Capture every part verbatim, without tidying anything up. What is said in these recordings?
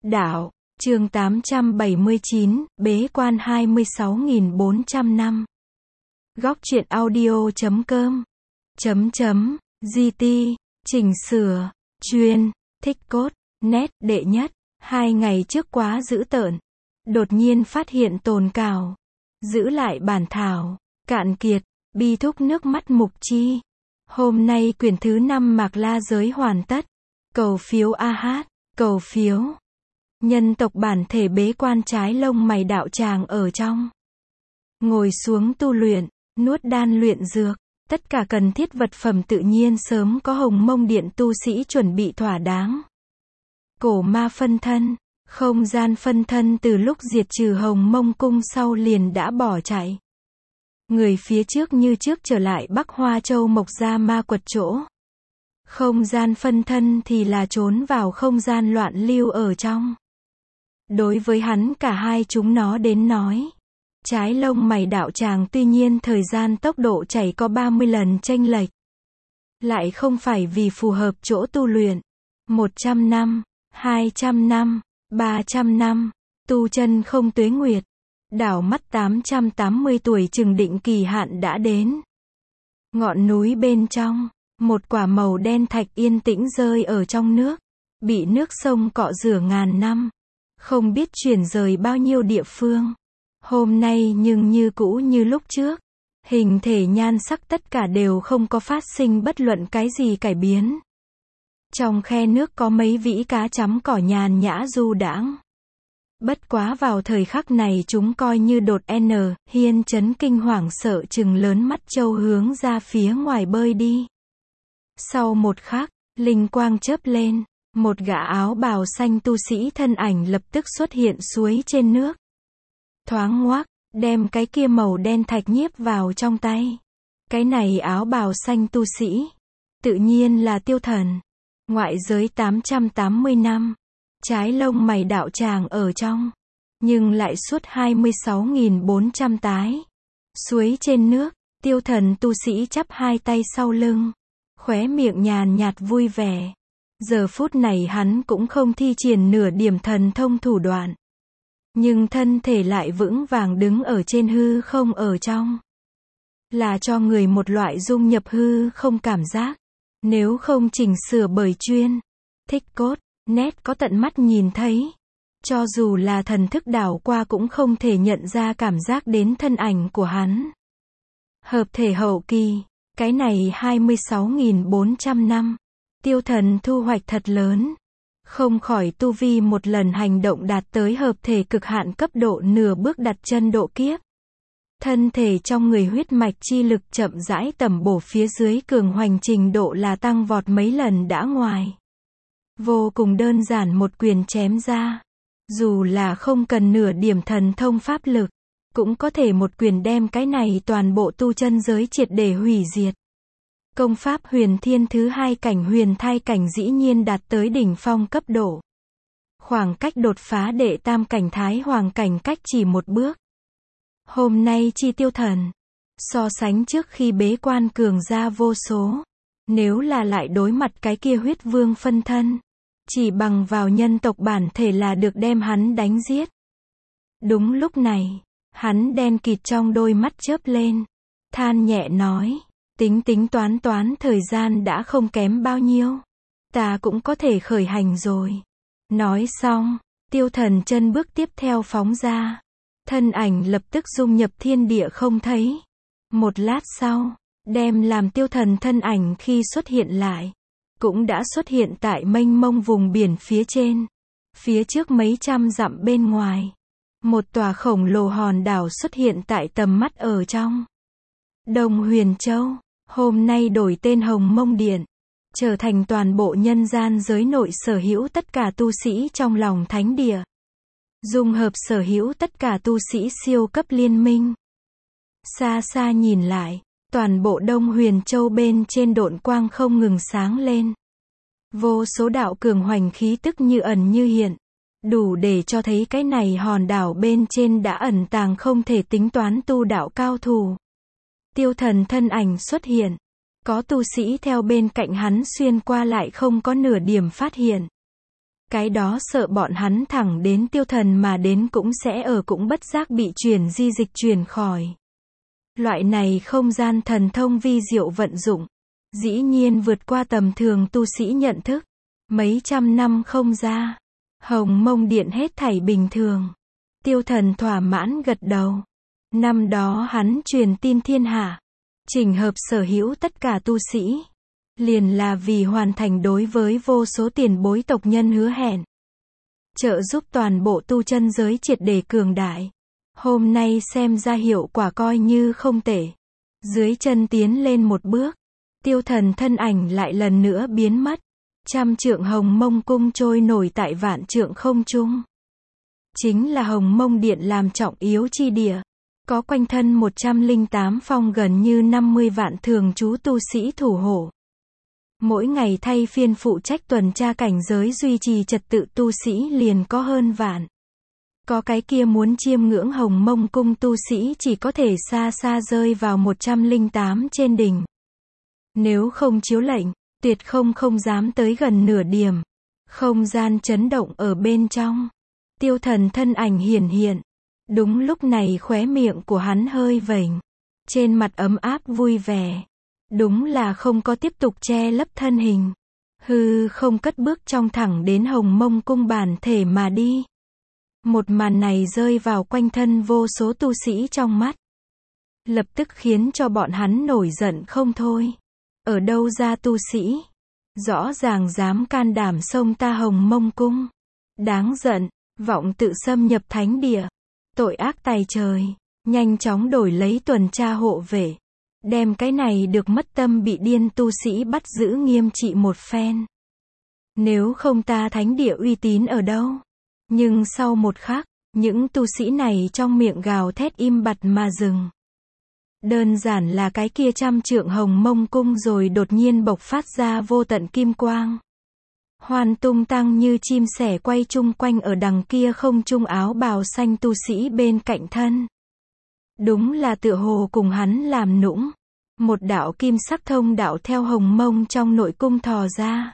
Đạo, chương tám trăm bảy mươi chín, bế quan hai mươi sáu nghìn bốn trăm năm. Góc truyện audio chấm com chấm chấm gt chỉnh sửa chuyên thích cốt nét đệ nhất. Hai ngày trước quá dữ tợn, đột nhiên phát hiện tồn cào, giữ lại bản thảo cạn kiệt, bi thúc nước mắt mục chi. Hôm nay quyển thứ năm Mạc La Giới hoàn tất. Cầu phiếu a hát, cầu phiếu. Nhân tộc bản thể bế quan trái lông mày đạo tràng ở trong. Ngồi xuống tu luyện, nuốt đan luyện dược, tất cả cần thiết vật phẩm tự nhiên sớm có Hồng Mông Điện tu sĩ chuẩn bị thỏa đáng. Cổ ma phân thân, không gian phân thân từ lúc diệt trừ Hồng Mông Cung sau liền đã bỏ chạy. Người phía trước như trước trở lại Bắc Hoa Châu Mộc Gia Ma Quật chỗ. Không gian phân thân thì là trốn vào không gian loạn lưu ở trong. Đối với hắn cả hai chúng nó đến nói. Trái lông mày đạo tràng tuy nhiên thời gian tốc độ chảy có ba mươi lần chênh lệch. Lại không phải vì phù hợp chỗ tu luyện. một trăm năm, hai trăm năm, ba trăm năm, tu chân không tuế nguyệt. Đảo mắt tám trăm tám mươi tuổi chừng định kỳ hạn đã đến. Ngọn núi bên trong, một quả màu đen thạch yên tĩnh rơi ở trong nước. Bị nước sông cọ rửa ngàn năm. Không biết chuyển rời bao nhiêu địa phương. Hôm nay nhưng như cũ như lúc trước. Hình thể nhan sắc tất cả đều không có phát sinh bất luận cái gì cải biến. Trong khe nước có mấy vĩ cá chấm cỏ nhàn nhã du đãng. Bất quá vào thời khắc này chúng coi như đột n, hiên chấn kinh hoảng sợ chừng lớn mắt trâu hướng ra phía ngoài bơi đi. Sau một khắc, linh quang chớp lên, một gã áo bào xanh tu sĩ thân ảnh lập tức xuất hiện suối trên nước. Thoáng ngoác, đem cái kia màu đen thạch nhiếp vào trong tay. Cái này áo bào xanh tu sĩ, tự nhiên là Tiêu Thần. Ngoại giới tám trăm tám mươi năm. Trái lông mày đạo tràng ở trong. Nhưng lại suốt hai mươi sáu nghìn bốn trăm tái. Suối trên nước, Tiêu Thần tu sĩ chắp hai tay sau lưng. Khóe miệng nhàn nhạt vui vẻ. Giờ phút này hắn cũng không thi triển nửa điểm thần thông thủ đoạn. Nhưng thân thể lại vững vàng đứng ở trên hư không ở trong. Là cho người một loại dung nhập hư không cảm giác. Nếu không chỉnh sửa bởi chuyên thích cốt nét có tận mắt nhìn thấy. Cho dù là thần thức đảo qua cũng không thể nhận ra cảm giác đến thân ảnh của hắn. Hợp thể hậu kỳ, cái này hai mươi sáu nghìn bốn trăm năm. Tiêu Thần thu hoạch thật lớn. Không khỏi tu vi một lần hành động đạt tới hợp thể cực hạn cấp độ nửa bước đặt chân độ kiếp. Thân thể trong người huyết mạch chi lực chậm rãi tẩm bổ phía dưới cường hoành trình độ là tăng vọt mấy lần đã ngoài. Vô cùng đơn giản một quyền chém ra. Dù là không cần nửa điểm thần thông pháp lực, cũng có thể một quyền đem cái này toàn bộ tu chân giới triệt để hủy diệt. Công pháp huyền thiên thứ hai cảnh huyền thai cảnh dĩ nhiên đạt tới đỉnh phong cấp độ. Khoảng cách đột phá đệ tam cảnh thái hoàng cảnh cách chỉ một bước. Hôm nay chi Tiêu Thần, so sánh trước khi bế quan cường ra vô số. Nếu là lại đối mặt cái kia huyết vương phân thân, chỉ bằng vào nhân tộc bản thể là được đem hắn đánh giết. Đúng lúc này, hắn đen kịt trong đôi mắt chớp lên. Than nhẹ nói, tính tính toán toán thời gian đã không kém bao nhiêu. Ta cũng có thể khởi hành rồi. Nói xong, Tiêu Thần chân bước tiếp theo phóng ra. Thân ảnh lập tức dung nhập thiên địa không thấy. Một lát sau, đem làm Tiêu Thần thân ảnh khi xuất hiện lại. Cũng đã xuất hiện tại mênh mông vùng biển phía trên. Phía trước mấy trăm dặm bên ngoài. Một tòa khổng lồ hòn đảo xuất hiện tại tầm mắt ở trong. Đông Huyền Châu, hôm nay đổi tên Hồng Mông Điện. Trở thành toàn bộ nhân gian giới nội sở hữu tất cả tu sĩ trong lòng thánh địa. Dung hợp sở hữu tất cả tu sĩ siêu cấp liên minh. Xa xa nhìn lại, toàn bộ Đông Huyền Châu bên trên độn quang không ngừng sáng lên. Vô số đạo cường hoành khí tức như ẩn như hiện. Đủ để cho thấy cái này hòn đảo bên trên đã ẩn tàng không thể tính toán tu đạo cao thủ. Tiêu Thần thân ảnh xuất hiện. Có tu sĩ theo bên cạnh hắn xuyên qua lại không có nửa điểm phát hiện. Cái đó sợ bọn hắn thẳng đến tiêu thần mà đến cũng sẽ ở cũng bất giác bị chuyển di dịch chuyển khỏi. Loại này không gian thần thông vi diệu vận dụng, dĩ nhiên vượt qua tầm thường tu sĩ nhận thức. Mấy trăm năm không ra, Hồng Mông Điện hết thảy bình thường. Tiêu thần thỏa mãn gật đầu. Năm đó hắn truyền tin thiên hạ, chỉnh hợp sở hữu tất cả tu sĩ, liền là vì hoàn thành đối với vô số tiền bối tộc nhân hứa hẹn. Trợ giúp toàn bộ tu chân giới triệt để cường đại. Hôm nay xem ra hiệu quả coi như không tệ. Dưới chân tiến lên một bước, tiêu thần thân ảnh lại lần nữa biến mất. Trăm trượng Hồng Mông cung trôi nổi tại vạn trượng không trung. Chính là Hồng Mông Điện làm trọng yếu chi địa. Có quanh thân một trăm lẻ tám phong gần như năm mươi vạn thường trú tu sĩ thủ hộ. Mỗi ngày thay phiên phụ trách tuần tra cảnh giới duy trì trật tự tu sĩ liền có hơn vạn. Có cái kia muốn chiêm ngưỡng Hồng Mông cung tu sĩ chỉ có thể xa xa rơi vào một trăm lẻ tám trên đỉnh. Nếu không chiếu lệnh, tuyệt không không dám tới gần nửa điểm. Không gian chấn động ở bên trong. Tiêu thần thân ảnh hiển hiện. Đúng lúc này khóe miệng của hắn hơi vểnh. Trên mặt ấm áp vui vẻ. Đúng là không có tiếp tục che lấp thân hình. Hư không cất bước trong thẳng đến Hồng Mông cung bản thể mà đi. Một màn này rơi vào quanh thân vô số tu sĩ trong mắt. Lập tức khiến cho bọn hắn nổi giận không thôi. Ở đâu ra tu sĩ? Rõ ràng dám can đảm xông ta Hồng Mông cung. Đáng giận, vọng tự xâm nhập thánh địa. Tội ác tày trời, nhanh chóng đổi lấy tuần tra hộ vệ. Đem cái này được mất tâm bị điên tu sĩ bắt giữ nghiêm trị một phen. Nếu không ta thánh địa uy tín ở đâu? Nhưng sau một khắc, những tu sĩ này trong miệng gào thét im bặt mà dừng. Đơn giản là cái kia trăm trượng Hồng Mông cung rồi đột nhiên bộc phát ra vô tận kim quang. Hoàn tung tăng như chim sẻ quay chung quanh ở đằng kia không trung áo bào xanh tu sĩ bên cạnh thân. Đúng là tựa hồ cùng hắn làm nũng. Một đạo kim sắc thông đạo theo Hồng Mông trong nội cung thò ra.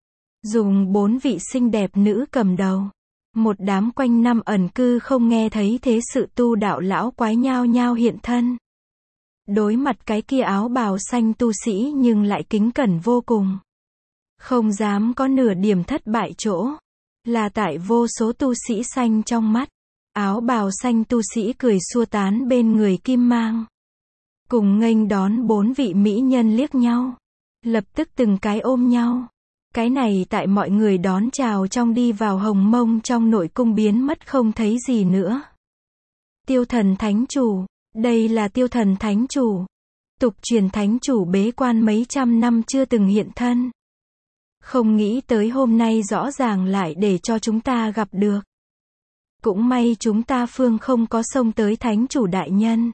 Dùng bốn vị xinh đẹp nữ cầm đầu. Một đám quanh năm ẩn cư không nghe thấy thế sự tu đạo lão quái nhao nhao hiện thân. Đối mặt cái kia áo bào xanh tu sĩ nhưng lại kính cẩn vô cùng. Không dám có nửa điểm thất bại chỗ. Là tại vô số tu sĩ xanh trong mắt. Áo bào xanh tu sĩ cười xua tán bên người kim mang. Cùng nghênh đón bốn vị mỹ nhân liếc nhau. Lập tức từng cái ôm nhau. Cái này tại mọi người đón chào trong đi vào Hồng Mông trong nội cung biến mất không thấy gì nữa. Tiêu thần thánh chủ. Đây là tiêu thần thánh chủ. Tục truyền thánh chủ bế quan mấy trăm năm chưa từng hiện thân. Không nghĩ tới hôm nay rõ ràng lại để cho chúng ta gặp được. Cũng may chúng ta phương không có xông tới thánh chủ đại nhân.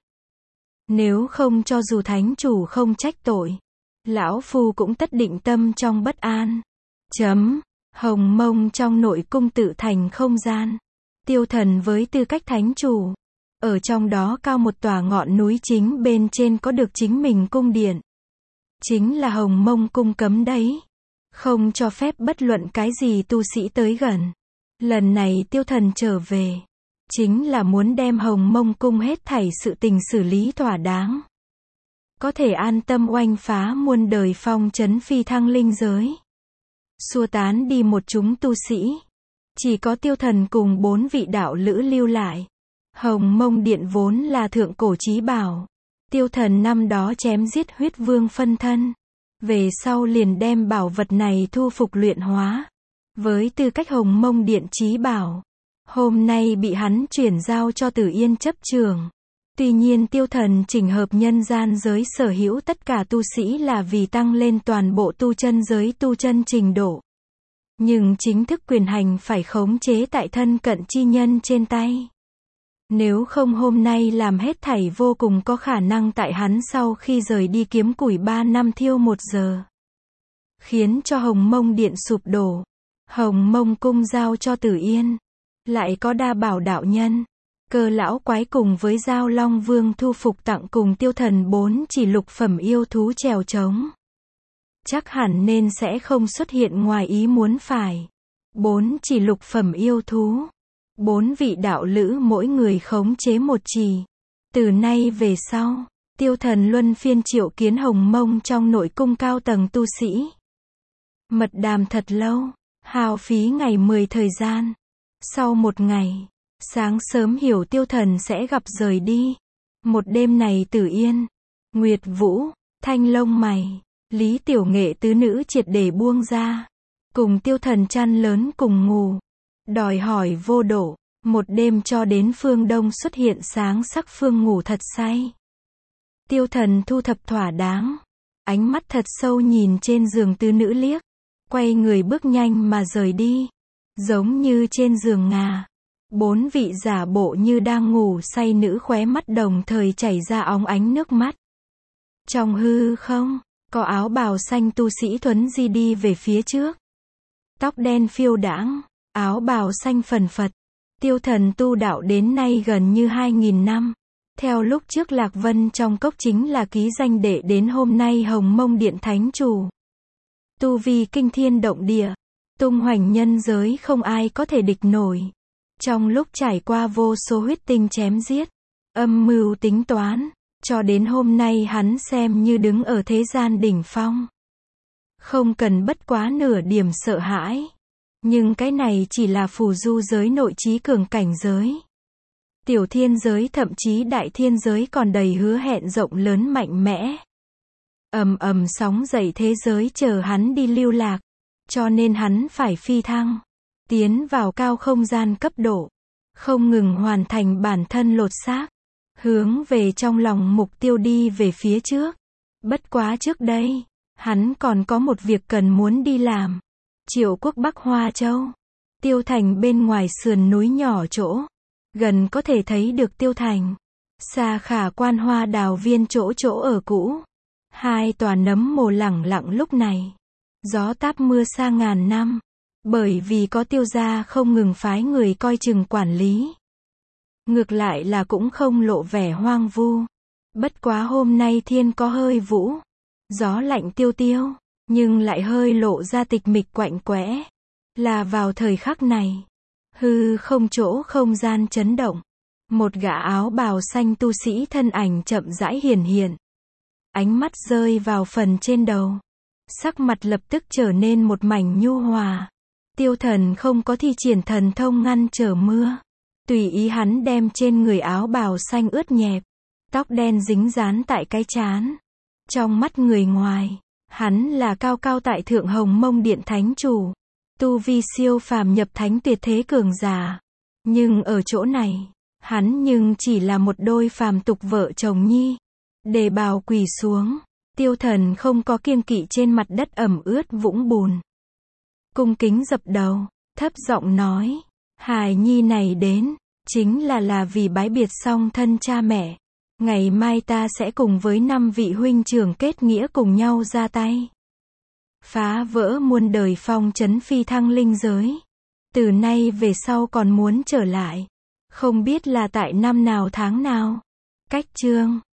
Nếu không cho dù thánh chủ không trách tội, lão phu cũng tất định tâm trong bất an. Chấm. Hồng Mông trong nội cung tự thành không gian. Tiêu thần với tư cách thánh chủ. Ở trong đó cao một tòa ngọn núi chính bên trên có được chính mình cung điện. Chính là Hồng Mông cung cấm đấy. Không cho phép bất luận cái gì tu sĩ tới gần. Lần này tiêu thần trở về. Chính là muốn đem Hồng Mông cung hết thảy sự tình xử lý thỏa đáng. Có thể an tâm oanh phá muôn đời phong trấn phi thăng linh giới. Xua tán đi một chúng tu sĩ. Chỉ có tiêu thần cùng bốn vị đạo lữ lưu lại. Hồng Mông điện vốn là thượng cổ chí bảo. Tiêu thần năm đó chém giết huyết vương phân thân. Về sau liền đem bảo vật này thu phục luyện hóa. Với tư cách Hồng Mông điện chí bảo. Hôm nay bị hắn chuyển giao cho Tử Yên chấp trường. Tuy nhiên tiêu thần chỉnh hợp nhân gian giới sở hữu tất cả tu sĩ là vì tăng lên toàn bộ tu chân giới tu chân trình độ. Nhưng chính thức quyền hành phải khống chế tại thân cận chi nhân trên tay. Nếu không hôm nay làm hết thảy vô cùng có khả năng tại hắn sau khi rời đi kiếm củi ba năm thiêu một giờ. Khiến cho Hồng Mông điện sụp đổ. Hồng Mông cung giao cho Tử Yên. Lại có đa bảo đạo nhân. Cơ lão quái cùng với Giao Long Vương thu phục tặng cùng tiêu thần bốn chỉ lục phẩm yêu thú trèo trống. Chắc hẳn nên sẽ không xuất hiện ngoài ý muốn phải. Bốn chỉ lục phẩm yêu thú. Bốn vị đạo lữ mỗi người khống chế một chỉ. Từ nay về sau, Tiêu Thần luân phiên triệu kiến Hồng Mông trong nội cung cao tầng tu sĩ. Mật đàm thật lâu, hao phí ngày mười thời gian. Sau một ngày, sáng sớm hiểu Tiêu Thần sẽ gặp rời đi. Một đêm này Tử Yên, Nguyệt Vũ, Thanh Lông Mày, Lý Tiểu Nghệ tứ nữ triệt để buông ra. Cùng Tiêu Thần chăn lớn cùng ngủ. Đòi hỏi vô độ. Một đêm cho đến phương đông xuất hiện sáng sắc phương ngủ thật say. Tiêu Thần thu thập thỏa đáng. Ánh mắt thật sâu nhìn trên giường tứ nữ liếc. Quay người bước nhanh mà rời đi. Giống như trên giường ngà. Bốn vị giả bộ như đang ngủ say nữ khóe mắt đồng thời chảy ra óng ánh nước mắt. Trong hư không, có áo bào xanh tu sĩ thuấn di đi về phía trước. Tóc đen phiêu đãng, áo bào xanh phần phật. Tiêu Thần tu đạo đến nay gần như hai nghìn năm. Theo lúc trước Lạc Vân trong cốc chính là ký danh đệ đến hôm nay Hồng Mông Điện Thánh Chủ. Tu vi kinh thiên động địa, tung hoành nhân giới không ai có thể địch nổi. Trong lúc trải qua vô số huyết tinh chém giết, âm mưu tính toán, cho đến hôm nay hắn xem như đứng ở thế gian đỉnh phong. Không cần bất quá nửa điểm sợ hãi. Nhưng cái này chỉ là phù du giới nội trí cường cảnh giới. Tiểu thiên giới thậm chí đại thiên giới còn đầy hứa hẹn rộng lớn mạnh mẽ. Ầm ầm sóng dậy thế giới chờ hắn đi lưu lạc. Cho nên hắn phải phi thăng. Tiến vào cao không gian cấp độ. Không ngừng hoàn thành bản thân lột xác. Hướng về trong lòng mục tiêu đi về phía trước. Bất quá trước đây, hắn còn có một việc cần muốn đi làm. Triệu quốc Bắc Hoa Châu. Tiêu Thành bên ngoài sườn núi nhỏ chỗ. Gần có thể thấy được Tiêu Thành. Xa khả quan hoa đào viên chỗ chỗ ở cũ. Hai tòa nấm mồ lẳng lặng lúc này. Gió táp mưa xa ngàn năm. Bởi vì có Tiêu gia không ngừng phái người coi chừng quản lý. Ngược lại là cũng không lộ vẻ hoang vu. Bất quá hôm nay thiên có hơi vũ. Gió lạnh tiêu tiêu. Nhưng lại hơi lộ ra tịch mịch quạnh quẽ. Là vào thời khắc này. Hư không chỗ không gian chấn động. Một gã áo bào xanh tu sĩ thân ảnh chậm rãi hiển hiện. Ánh mắt rơi vào phần trên đầu. Sắc mặt lập tức trở nên một mảnh nhu hòa. Tiêu Thần không có thi triển thần thông ngăn trở mưa. Tùy ý hắn đem trên người áo bào xanh ướt nhẹp. Tóc đen dính dán tại cái trán. Trong mắt người ngoài, hắn là cao cao tại thượng Hồng Mông Điện Thánh Chủ. Tu vi siêu phàm nhập thánh tuyệt thế cường giả. Nhưng ở chỗ này, hắn nhưng chỉ là một đôi phàm tục vợ chồng nhi. Đề bào quỳ xuống. Tiêu Thần không có kiêng kỵ trên mặt đất ẩm ướt vũng bùn. Cung kính dập đầu, thấp giọng nói. Hài nhi này đến, chính là là vì bái biệt xong thân cha mẹ. Ngày mai ta sẽ cùng với năm vị huynh trưởng kết nghĩa cùng nhau ra tay. Phá vỡ muôn đời phong trấn phi thăng linh giới. Từ nay về sau còn muốn trở lại. Không biết là tại năm nào tháng nào. Cách chương